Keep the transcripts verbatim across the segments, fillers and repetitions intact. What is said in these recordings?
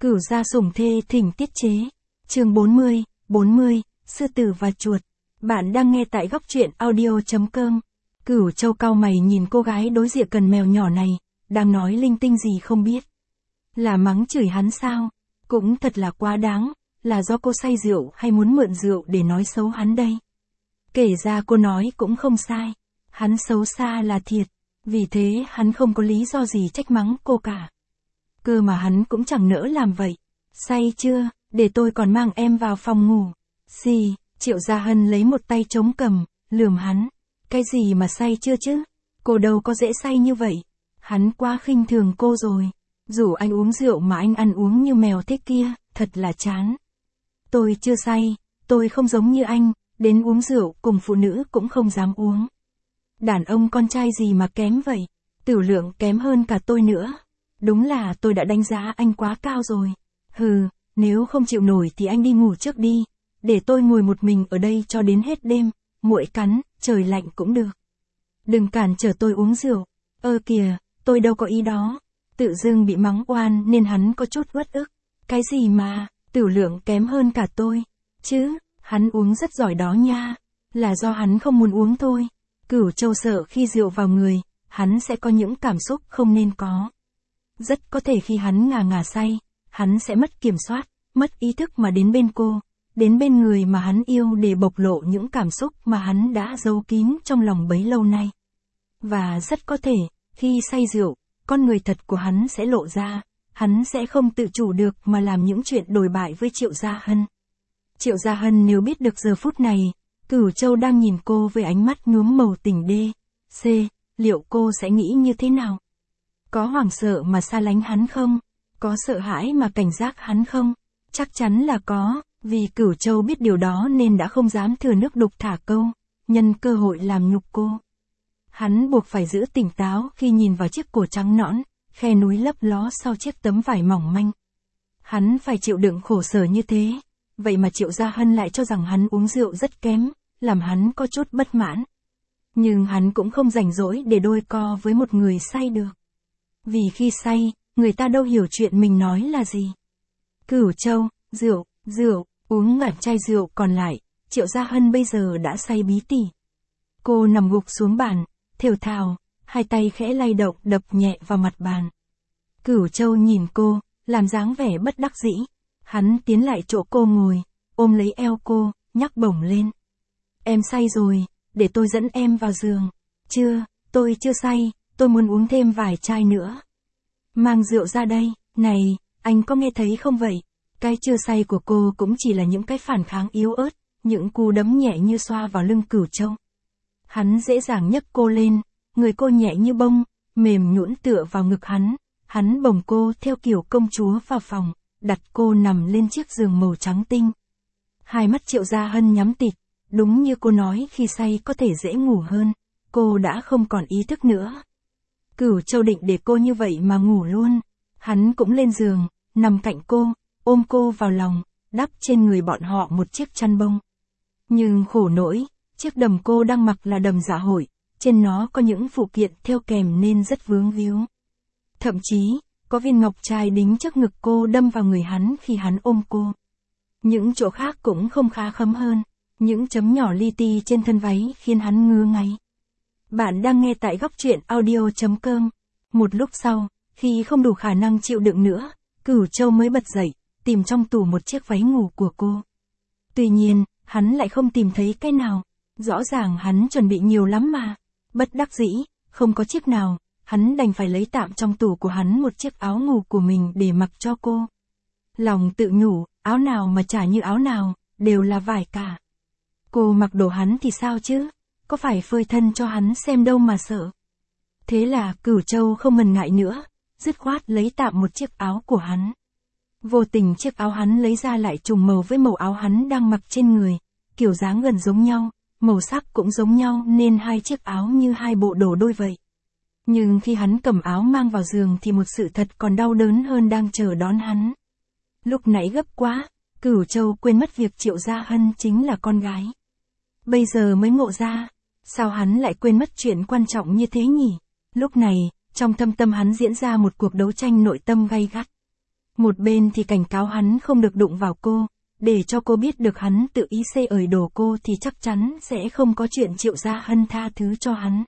Cửu gia sủng thê thỉnh tiết chế. Chương bốn mươi, bốn mươi, sư tử và chuột. Bạn đang nghe tại góc truyện audio chấm com. Cửu Châu cau mày nhìn cô gái đối diện cần mèo nhỏ này, đang nói linh tinh gì không biết. Là mắng chửi hắn sao? Cũng thật là quá đáng, là do cô say rượu hay muốn mượn rượu để nói xấu hắn đây? Kể ra cô nói cũng không sai, hắn xấu xa là thiệt, vì thế hắn không có lý do gì trách mắng cô cả. Cơ mà hắn cũng chẳng nỡ làm vậy. Say chưa, để tôi còn mang em vào phòng ngủ. Xì, Triệu Gia Hân lấy một tay trống cầm, lườm hắn. Cái gì mà say chưa chứ? Cô đâu có dễ say như vậy. Hắn quá khinh thường cô rồi. Rủ anh uống rượu mà anh ăn uống như mèo thế kia, thật là chán. Tôi chưa say, tôi không giống như anh, đến uống rượu cùng phụ nữ cũng không dám uống. Đàn ông con trai gì mà kém vậy? Tửu lượng kém hơn cả tôi nữa. Đúng là tôi đã đánh giá anh quá cao rồi. Hừ, nếu không chịu nổi thì anh đi ngủ trước đi, để tôi ngồi một mình ở đây cho đến hết đêm, muỗi cắn, trời lạnh cũng được. Đừng cản trở tôi uống rượu. Ơ kìa, tôi đâu có ý đó. Tự dưng bị mắng oan nên hắn có chút uất ức. Cái gì mà, tửu lượng kém hơn cả tôi. Chứ, hắn uống rất giỏi đó nha. Là do hắn không muốn uống thôi. Cửu Châu sợ khi rượu vào người, hắn sẽ có những cảm xúc không nên có. Rất có thể khi hắn ngà ngà say, hắn sẽ mất kiểm soát, mất ý thức mà đến bên cô, đến bên người mà hắn yêu để bộc lộ những cảm xúc mà hắn đã giấu kín trong lòng bấy lâu nay. Và rất có thể, khi say rượu, con người thật của hắn sẽ lộ ra, hắn sẽ không tự chủ được mà làm những chuyện đồi bại với Triệu Gia Hân. Triệu Gia Hân nếu biết được giờ phút này, Cửu Châu đang nhìn cô với ánh mắt nhuốm màu tình đê, c, liệu cô sẽ nghĩ như thế nào? Có hoảng sợ mà xa lánh hắn không? Có sợ hãi mà cảnh giác hắn không? Chắc chắn là có, vì Cửu Châu biết điều đó nên đã không dám thừa nước đục thả câu, nhân cơ hội làm nhục cô. Hắn buộc phải giữ tỉnh táo khi nhìn vào chiếc cổ trắng nõn, khe núi lấp ló sau chiếc tấm vải mỏng manh. Hắn phải chịu đựng khổ sở như thế, vậy mà Triệu Gia Hân lại cho rằng hắn uống rượu rất kém, làm hắn có chút bất mãn. Nhưng hắn cũng không rảnh rỗi để đôi co với một người say được. Vì khi say, người ta đâu hiểu chuyện mình nói là gì. Cửu Châu, rượu, rượu, uống ngả chai rượu còn lại, Triệu Gia Hân bây giờ đã say bí tỉ. Cô nằm gục xuống bàn, thều thào, hai tay khẽ lay động đập nhẹ vào mặt bàn. Cửu Châu nhìn cô, làm dáng vẻ bất đắc dĩ. Hắn tiến lại chỗ cô ngồi, ôm lấy eo cô, nhắc bổng lên. Em say rồi, để tôi dẫn em vào giường. Chưa, tôi chưa say, tôi muốn uống thêm vài chai nữa. Mang rượu ra đây, này, anh có nghe thấy không vậy? Cái chưa say của cô cũng chỉ là những cái phản kháng yếu ớt, những cú đấm nhẹ như xoa vào lưng Cửu Châu. Hắn dễ dàng nhấc cô lên, người cô nhẹ như bông, mềm nhũn tựa vào ngực hắn. Hắn bồng cô theo kiểu công chúa vào phòng, đặt cô nằm lên chiếc giường màu trắng tinh. Hai mắt Triệu Gia Hân nhắm tịt, đúng như cô nói khi say có thể dễ ngủ hơn, cô đã không còn ý thức nữa. Cửu Châu định để cô như vậy mà ngủ luôn. Hắn cũng lên giường, nằm cạnh cô, ôm cô vào lòng, đắp trên người bọn họ một chiếc chăn bông. Nhưng khổ nỗi, chiếc đầm cô đang mặc là đầm dạ hội, trên nó có những phụ kiện theo kèm nên rất vướng víu. Thậm chí, có viên ngọc trai đính trước ngực cô đâm vào người hắn khi hắn ôm cô. Những chỗ khác cũng không khá khấm hơn, những chấm nhỏ li ti trên thân váy khiến hắn ngứa ngáy. Bạn đang nghe tại góc truyện audio chấm com. Một lúc sau, khi không đủ khả năng chịu đựng nữa, Cửu Châu mới bật dậy, tìm trong tủ một chiếc váy ngủ của cô. Tuy nhiên, hắn lại không tìm thấy cái nào. Rõ ràng hắn chuẩn bị nhiều lắm mà. Bất đắc dĩ, không có chiếc nào, hắn đành phải lấy tạm trong tủ của hắn một chiếc áo ngủ của mình để mặc cho cô. Lòng tự nhủ, áo nào mà chả như áo nào, đều là vải cả. Cô mặc đồ hắn thì sao chứ? Có phải phơi thân cho hắn xem đâu mà sợ. Thế là Cửu Châu không ngần ngại nữa, dứt khoát lấy tạm một chiếc áo của hắn. Vô tình chiếc áo hắn lấy ra lại trùng màu với màu áo hắn đang mặc trên người, kiểu dáng gần giống nhau, màu sắc cũng giống nhau nên hai chiếc áo như hai bộ đồ đôi vậy. Nhưng khi hắn cầm áo mang vào giường thì một sự thật còn đau đớn hơn đang chờ đón hắn. Lúc nãy gấp quá, Cửu Châu quên mất việc Triệu Gia Hân chính là con gái. Bây giờ mới ngộ ra, sao hắn lại quên mất chuyện quan trọng như thế nhỉ? Lúc này, trong thâm tâm hắn diễn ra một cuộc đấu tranh nội tâm gay gắt. Một bên thì cảnh cáo hắn không được đụng vào cô, để cho cô biết được hắn tự ý xê ởi đổ cô thì chắc chắn sẽ không có chuyện Triệu Gia Hân tha thứ cho hắn.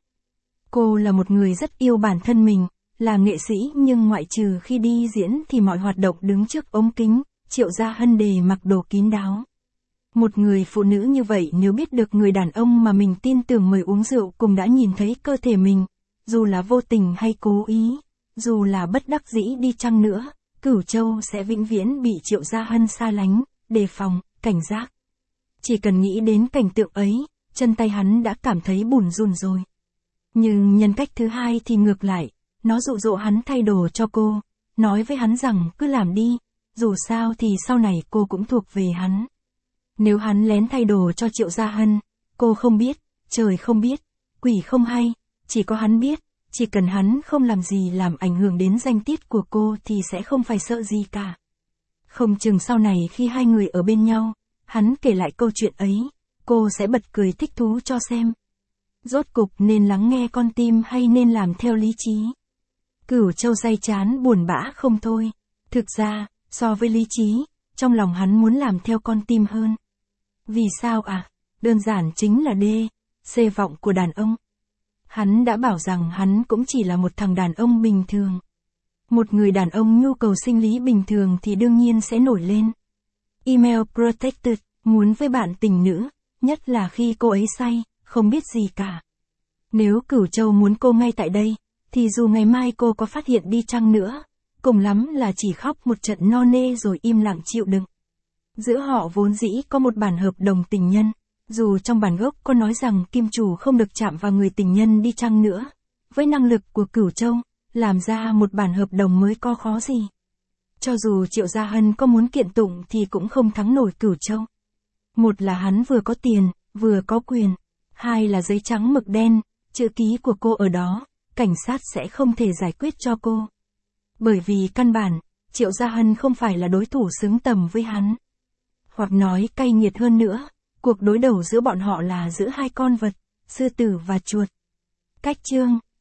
Cô là một người rất yêu bản thân mình, là nghệ sĩ nhưng ngoại trừ khi đi diễn thì mọi hoạt động đứng trước ống kính, Triệu Gia Hân đề mặc đồ kín đáo. Một người phụ nữ như vậy nếu biết được người đàn ông mà mình tin tưởng mời uống rượu cùng đã nhìn thấy cơ thể mình, dù là vô tình hay cố ý, dù là bất đắc dĩ đi chăng nữa, Cửu Châu sẽ vĩnh viễn bị Triệu Gia Hân xa lánh, đề phòng, cảnh giác. Chỉ cần nghĩ đến cảnh tượng ấy, chân tay hắn đã cảm thấy bủn rủn rồi. Nhưng nhân cách thứ hai thì ngược lại, nó dụ dỗ hắn thay đồ cho cô, nói với hắn rằng cứ làm đi, dù sao thì sau này cô cũng thuộc về hắn. Nếu hắn lén thay đồ cho Triệu Gia Hân, cô không biết, trời không biết, quỷ không hay, chỉ có hắn biết, chỉ cần hắn không làm gì làm ảnh hưởng đến danh tiết của cô thì sẽ không phải sợ gì cả. Không chừng sau này khi hai người ở bên nhau, hắn kể lại câu chuyện ấy, cô sẽ bật cười thích thú cho xem. Rốt cục nên lắng nghe con tim hay nên làm theo lý trí? Cửu Châu day chán buồn bã không thôi. Thực ra, so với lý trí, trong lòng hắn muốn làm theo con tim hơn. Vì sao à? Đơn giản chính là D, C vọng của đàn ông. Hắn đã bảo rằng hắn cũng chỉ là một thằng đàn ông bình thường. Một người đàn ông nhu cầu sinh lý bình thường thì đương nhiên sẽ nổi lên. Email protected, muốn với bạn tình nữ, nhất là khi cô ấy say, không biết gì cả. Nếu Cửu Châu muốn cô ngay tại đây, thì dù ngày mai cô có phát hiện đi chăng nữa, cùng lắm là chỉ khóc một trận no nê rồi im lặng chịu đựng. Giữa họ vốn dĩ có một bản hợp đồng tình nhân, dù trong bản gốc có nói rằng kim chủ không được chạm vào người tình nhân đi chăng nữa, với năng lực của Cửu Châu, làm ra một bản hợp đồng mới có khó gì. Cho dù Triệu Gia Hân có muốn kiện tụng thì cũng không thắng nổi Cửu Châu. Một là hắn vừa có tiền, vừa có quyền, hai là giấy trắng mực đen, chữ ký của cô ở đó, cảnh sát sẽ không thể giải quyết cho cô. Bởi vì căn bản, Triệu Gia Hân không phải là đối thủ xứng tầm với hắn. Hoặc nói cay nghiệt hơn nữa, cuộc đối đầu giữa bọn họ là giữa hai con vật, sư tử và chuột. Cách chương